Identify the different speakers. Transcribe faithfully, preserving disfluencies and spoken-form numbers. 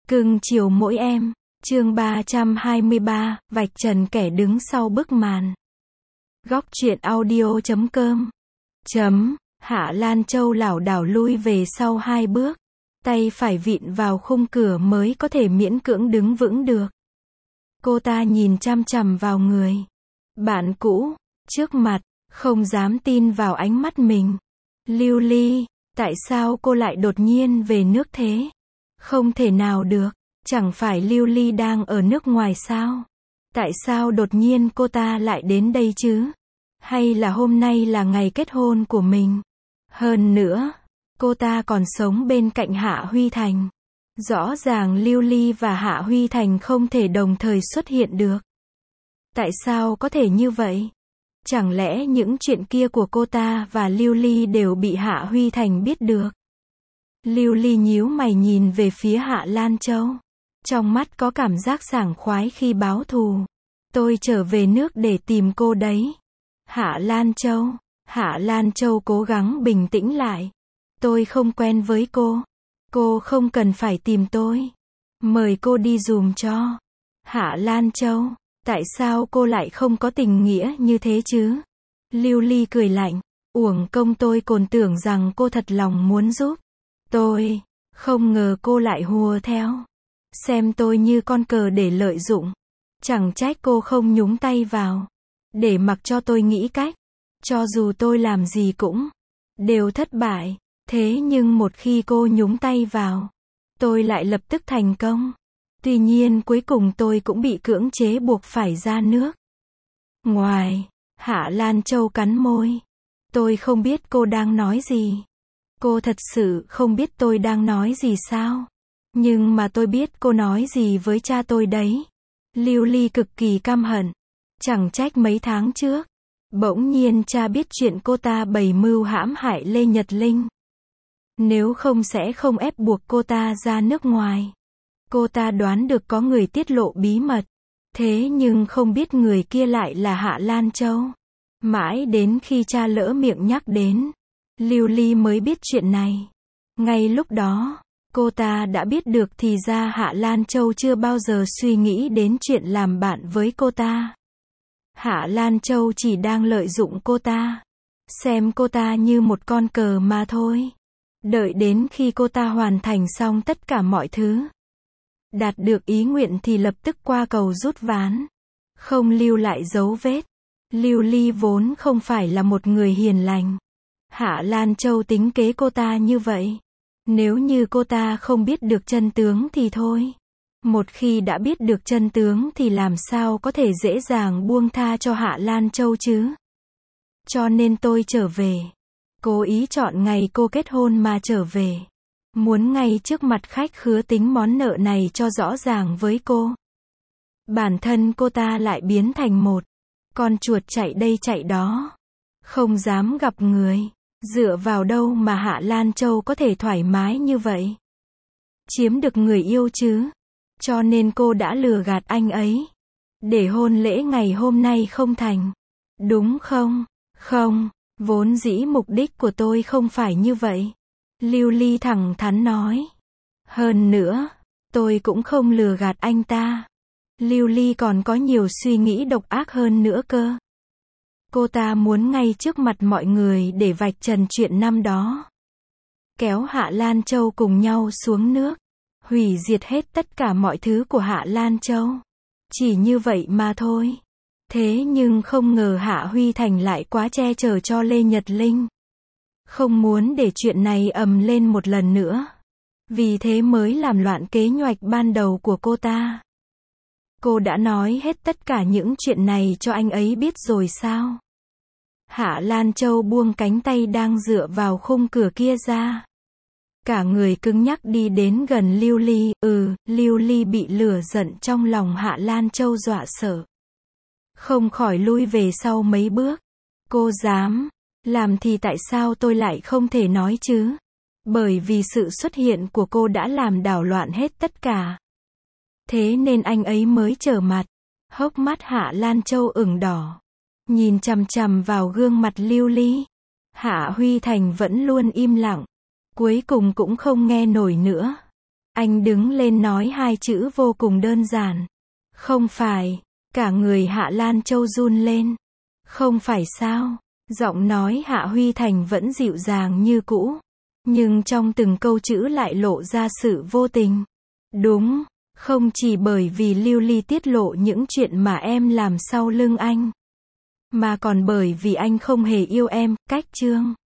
Speaker 1: Cưng chiều mỗi em. Chương ba trăm hai mươi ba, vạch trần kẻ đứng sau bức màn. Góc truyện audio chấm com. Chấm, Hạ Lan Châu lảo đảo lui về sau hai bước. Tay phải vịn vào khung cửa mới có thể miễn cưỡng đứng vững được. Cô ta nhìn chằm chằm vào người bạn cũ trước mặt, không dám tin vào ánh mắt mình. Lưu Ly, tại sao cô lại đột nhiên về nước thế? Không thể nào được, chẳng phải Lưu Ly đang ở nước ngoài sao? Tại sao đột nhiên cô ta lại đến đây chứ? Hay là hôm nay là ngày kết hôn của mình? Hơn nữa, cô ta còn sống bên cạnh Hạ Huy Thành. Rõ ràng Lưu Ly và Hạ Huy Thành không thể đồng thời xuất hiện được. Tại sao có thể như vậy? Chẳng lẽ những chuyện kia của cô ta và Lưu Ly đều bị Hạ Huy Thành biết được? Lưu Ly nhíu mày nhìn về phía Hạ Lan Châu. Trong mắt có cảm giác sảng khoái khi báo thù. Tôi trở về nước để tìm cô đấy. Hạ Lan Châu. Hạ Lan Châu cố gắng bình tĩnh lại. Tôi không quen với cô. Cô không cần phải tìm tôi. Mời cô đi giùm cho. Hạ Lan Châu. Tại sao cô lại không có tình nghĩa như thế chứ? Lưu Ly cười lạnh. Uổng công tôi còn tưởng rằng cô thật lòng muốn giúp tôi. Không ngờ cô lại hùa theo. Xem tôi như con cờ để lợi dụng. Chẳng trách cô không nhúng tay vào. Để mặc cho tôi nghĩ cách. Cho dù tôi làm gì cũng đều thất bại. Thế nhưng một khi cô nhúng tay vào, tôi lại lập tức thành công. Tuy nhiên cuối cùng tôi cũng bị cưỡng chế buộc phải ra nước ngoài. Hạ Lan Châu cắn môi. Tôi không biết cô đang nói gì. Cô thật sự không biết tôi đang nói gì sao? Nhưng mà tôi biết cô nói gì với cha tôi đấy. Lưu Ly cực kỳ căm hận. Chẳng trách mấy tháng trước, bỗng nhiên cha biết chuyện cô ta bày mưu hãm hại Lê Nhật Linh. Nếu không sẽ không ép buộc cô ta ra nước ngoài. Cô ta đoán được có người tiết lộ bí mật. Thế nhưng không biết người kia lại là Hạ Lan Châu. Mãi đến khi cha lỡ miệng nhắc đến, Lưu Ly mới biết chuyện này. Ngay lúc đó, cô ta đã biết được thì ra Hạ Lan Châu chưa bao giờ suy nghĩ đến chuyện làm bạn với cô ta. Hạ Lan Châu chỉ đang lợi dụng cô ta. Xem cô ta như một con cờ mà thôi. Đợi đến khi cô ta hoàn thành xong tất cả mọi thứ, đạt được ý nguyện thì lập tức qua cầu rút ván. Không lưu lại dấu vết. Lưu Ly vốn không phải là một người hiền lành. Hạ Lan Châu tính kế cô ta như vậy. Nếu như cô ta không biết được chân tướng thì thôi. Một khi đã biết được chân tướng thì làm sao có thể dễ dàng buông tha cho Hạ Lan Châu chứ? Cho nên tôi trở về. Cố ý chọn ngày cô kết hôn mà trở về. Muốn ngay trước mặt khách khứa tính món nợ này cho rõ ràng với cô. Bản thân cô ta lại biến thành một con chuột chạy đây chạy đó. Không dám gặp người. Dựa vào đâu mà Hạ Lan Châu có thể thoải mái như vậy? Chiếm được người yêu chứ? Cho nên cô đã lừa gạt anh ấy. Để hôn lễ ngày hôm nay không thành. Đúng không? Không, vốn dĩ mục đích của tôi không phải như vậy. Lưu Ly thẳng thắn nói. Hơn nữa, tôi cũng không lừa gạt anh ta. Lưu Ly còn có nhiều suy nghĩ độc ác hơn nữa cơ. Cô ta muốn ngay trước mặt mọi người để vạch trần chuyện năm đó. Kéo Hạ Lan Châu cùng nhau xuống nước. Hủy diệt hết tất cả mọi thứ của Hạ Lan Châu. Chỉ như vậy mà thôi. Thế nhưng không ngờ Hạ Huy Thành lại quá che chở cho Lê Nhật Linh. Không muốn để chuyện này ầm lên một lần nữa. Vì thế mới làm loạn kế hoạch ban đầu của cô ta. Cô đã nói hết tất cả những chuyện này cho anh ấy biết rồi sao? Hạ Lan Châu buông cánh tay đang dựa vào khung cửa kia ra. Cả người cứng nhắc đi đến gần Lưu Ly. Ừ, Lưu Ly bị lửa giận trong lòng Hạ Lan Châu dọa sợ. Không khỏi lui về sau mấy bước. Cô dám làm thì tại sao tôi lại không thể nói chứ? Bởi vì sự xuất hiện của cô đã làm đảo loạn hết tất cả. Thế nên anh ấy mới trở mặt. Hốc mắt Hạ Lan Châu ửng đỏ. Nhìn chằm chằm vào gương mặt Lưu Ly. Hạ Huy Thành vẫn luôn im lặng. Cuối cùng cũng không nghe nổi nữa. Anh đứng lên nói hai chữ vô cùng đơn giản. Không phải. Cả người Hạ Lan Châu run lên. Không phải sao? Giọng nói Hạ Huy Thành vẫn dịu dàng như cũ. Nhưng trong từng câu chữ lại lộ ra sự vô tình. Đúng, không chỉ bởi vì Lưu Ly tiết lộ những chuyện mà em làm sau lưng anh. Mà còn bởi vì anh không hề yêu em, cách chương.